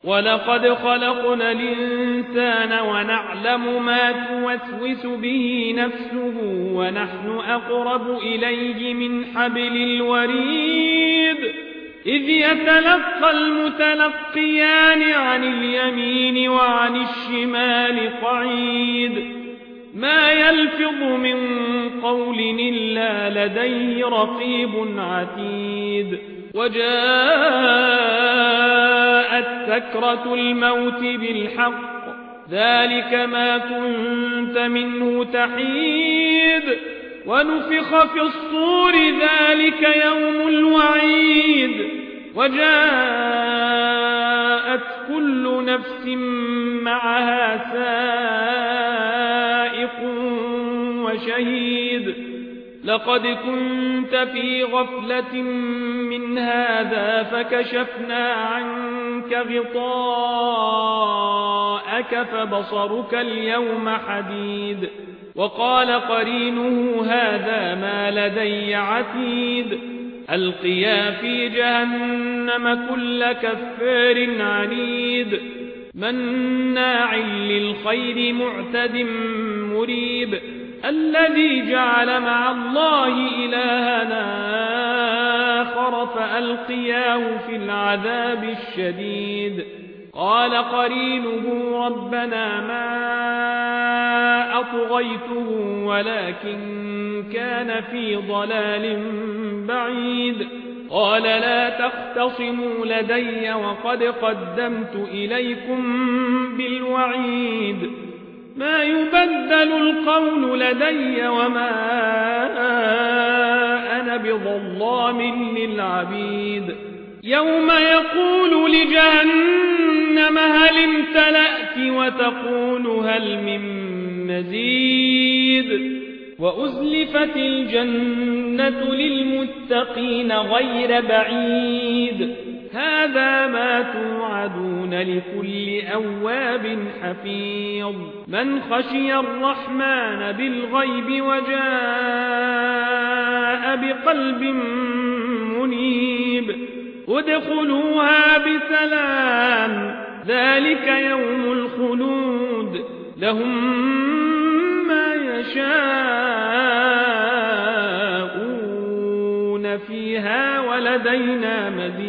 ولقد خلقنا الإنسان ونعلم ما توسوس به نفسه ونحن أقرب إليه من حبل الوريد إذ يتلقى المتلقيان عن اليمين وعن الشمال قعيد ما يلفظ من قول إلا لديه رقيب عتيد وجاءت سكرة الموت بالحق ذلك ما كنت منه تحيد ونفخ في الصور ذلك يوم الوعيد وجاءت كل نفس معها سائق وشهيد لقد كنت في غفلة من هذا فكشفنا عنك غطاءك فبصرك اليوم حديد وقال قرينه هذا ما لدي عتيد ألقيا في جهنم كل كفار عنيد مناع للخير معتد مريب الذي جعل مع الله إلهنا آخر فألقياه في العذاب الشديد قال قرينه ربنا ما أطغيته ولكن كان في ضلال بعيد قال لا تختصموا لدي وقد قدمت إليكم بالوعيد ما يبدل القول لدي وما أنا بظلام للعبيد يوم يقول لجهنم هل امتلأت وتقول هل من مزيد وأزلفت الجنة للمتقين غير بعيد هذا ما توعدون لكل أواب حفيظ من خشي الرحمن بالغيب وجاء بقلب منيب ادخلوها بسلام ذلك يوم الخلود لهم ما يشاءون فيها ولدينا مزيد